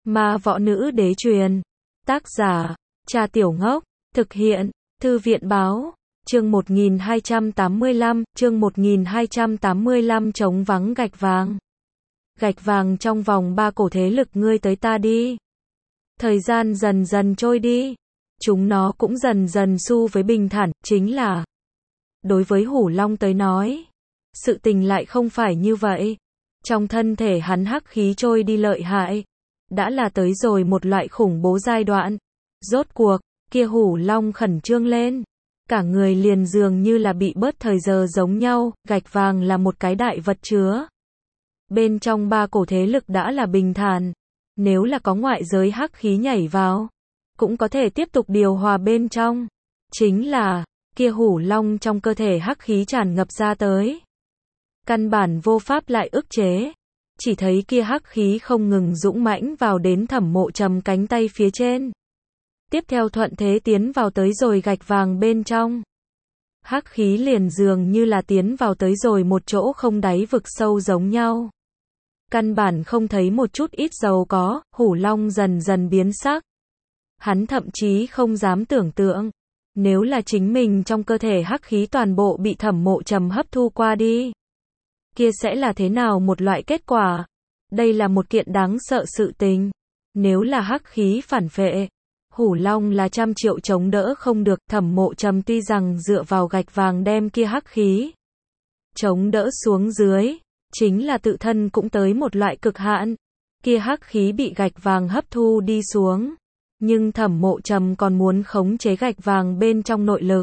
Ma võ nữ đế truyền. Tác giả, Trà Tiểu Ngốc. Thực hiện, Thư viện báo. Chương 1285, chương 1285 trống vắng gạch vàng. Gạch vàng trong vòng 3 cổ thế lực ngươi tới ta đi. Thời gian dần dần trôi đi. Chúng nó cũng dần dần xu với bình thản, chính là đối với Hủ Long tới nói, sự tình lại không phải như vậy. Trong thân thể hắn hắc khí trôi đi lợi hại, đã là tới rồi một loại khủng bố giai đoạn. Rốt cuộc, kia Hủ Long khẩn trương lên, cả người liền dường như là bị bớt thời giờ giống nhau. Gạch vàng là một cái đại vật chứa. Bên trong 3 cổ thế lực đã là bình thản, nếu là có ngoại giới hắc khí nhảy vào, cũng có thể tiếp tục điều hòa bên trong. Chính là, kia Hủ Long trong cơ thể hắc khí tràn ngập ra tới, căn bản vô pháp lại ức chế. Chỉ thấy kia hắc khí không ngừng dũng mãnh vào đến Thẩm Mộ Trầm cánh tay phía trên. Tiếp theo thuận thế tiến vào tới rồi gạch vàng bên trong. Hắc khí liền dường như là tiến vào tới rồi một chỗ không đáy vực sâu giống nhau. Căn bản không thấy một chút ít dầu có. Hủ Long dần dần biến sắc. Hắn thậm chí không dám tưởng tượng, nếu là chính mình trong cơ thể hắc khí toàn bộ bị Thẩm Mộ Trầm hấp thu qua đi, kia sẽ là thế nào một loại kết quả? Đây là một kiện đáng sợ sự tình. Nếu là hắc khí phản vệ, Hủ Long là trăm triệu chống đỡ không được. Thẩm Mộ Trầm tuy rằng dựa vào gạch vàng đem kia hắc khí chống đỡ xuống dưới, chính là tự thân cũng tới một loại cực hạn. Kia hắc khí bị gạch vàng hấp thu đi xuống, nhưng Thẩm Mộ Trầm còn muốn khống chế gạch vàng bên trong nội lực.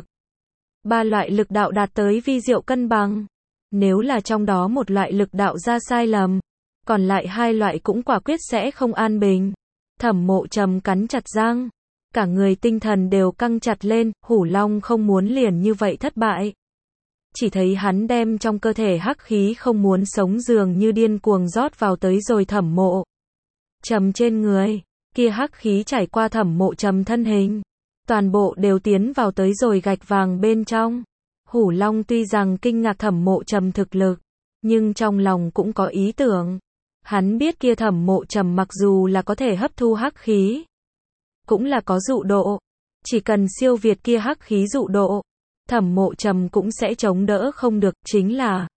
3 loại lực đạo đạt tới vi diệu cân bằng. Nếu là trong đó một loại lực đạo ra sai lầm, còn lại 2 loại cũng quả quyết sẽ không an bình. Thẩm Mộ Trầm cắn chặt răng, cả người tinh thần đều căng chặt lên. Hủ Long không muốn liền như vậy thất bại. Chỉ thấy hắn đem trong cơ thể hắc khí không muốn sống dường như điên cuồng rót vào tới rồi Thẩm Mộ Trầm trên người. Kia hắc khí trải qua Thẩm Mộ Trầm thân hình, toàn bộ đều tiến vào tới rồi gạch vàng bên trong. Hủ Long tuy rằng kinh ngạc Thẩm Mộ Trầm thực lực, nhưng trong lòng cũng có ý tưởng. Hắn biết kia Thẩm Mộ Trầm mặc dù là có thể hấp thu hắc khí, cũng là có dụ độ. Chỉ cần siêu việt kia hắc khí dụ độ, Thẩm Mộ Trầm cũng sẽ chống đỡ không được. Chính là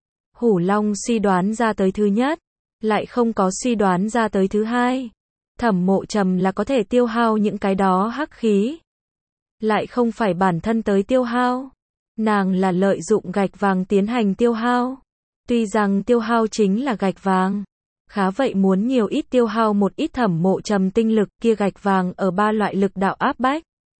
Hủ Long suy đoán ra tới thứ nhất, lại không có suy đoán ra tới thứ hai. Thẩm Mộ Trầm là có thể tiêu hao những cái đó hắc khí, lại không phải bản thân tới tiêu hao. Nàng là lợi dụng gạch vàng tiến hành tiêu hao. Tuy rằng tiêu hao chính là gạch vàng, khá vậy muốn nhiều ít tiêu hao một ít Thẩm Mộ Trầm tinh lực. Kia gạch vàng ở 3 loại lực đạo áp bách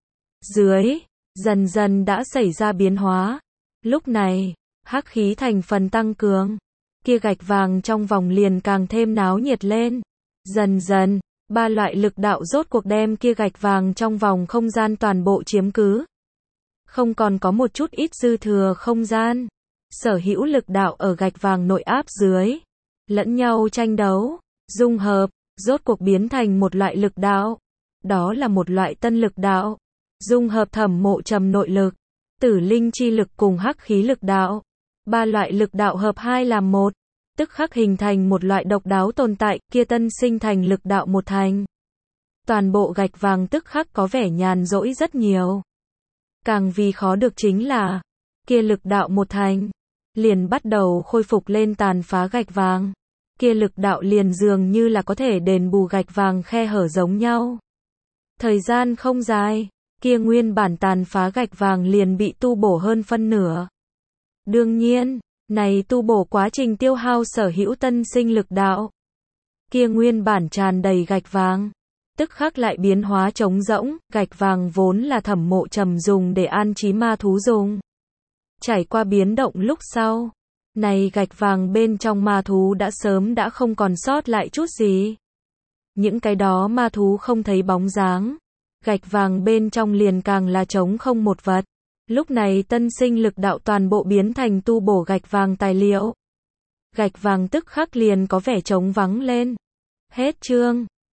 dưới, dần dần đã xảy ra biến hóa. Lúc này, hắc khí thành phần tăng cường, kia gạch vàng trong vòng liền càng thêm náo nhiệt lên. Dần dần, 3 loại lực đạo rốt cuộc đem kia gạch vàng trong vòng không gian toàn bộ chiếm cứ. Không còn có một chút ít dư thừa không gian. Sở hữu lực đạo ở gạch vàng nội áp dưới, lẫn nhau tranh đấu, dung hợp, rốt cuộc biến thành một loại lực đạo. Đó là một loại tân lực đạo, dung hợp Thẩm Mộ Trầm nội lực, tử linh chi lực cùng hắc khí lực đạo. 3 loại lực đạo hợp 2 làm một, tức khắc hình thành một loại độc đáo tồn tại. Kia tân sinh thành lực đạo một thành, toàn bộ gạch vàng tức khắc có vẻ nhàn rỗi rất nhiều. Càng vì khó được chính là, kia lực đạo một thành, liền bắt đầu khôi phục lên tàn phá gạch vàng. Kia lực đạo liền dường như là có thể đền bù gạch vàng khe hở giống nhau. Thời gian không dài, kia nguyên bản tàn phá gạch vàng liền bị tu bổ hơn phân nửa. Đương nhiên, này tu bổ quá trình tiêu hao sở hữu tân sinh lực đạo. Kia nguyên bản tràn đầy gạch vàng, tức khắc lại biến hóa trống rỗng. Gạch vàng vốn là Thẩm Mộ Trầm dùng để an trí ma thú dùng. Trải qua biến động lúc sau, này gạch vàng bên trong ma thú đã sớm đã không còn sót lại chút gì. Những cái đó ma thú không thấy bóng dáng, gạch vàng bên trong liền càng là trống không một vật. Lúc này tân sinh lực đạo toàn bộ biến thành tu bổ gạch vàng tài liệu. Gạch vàng tức khắc liền có vẻ trống vắng lên. Hết chương.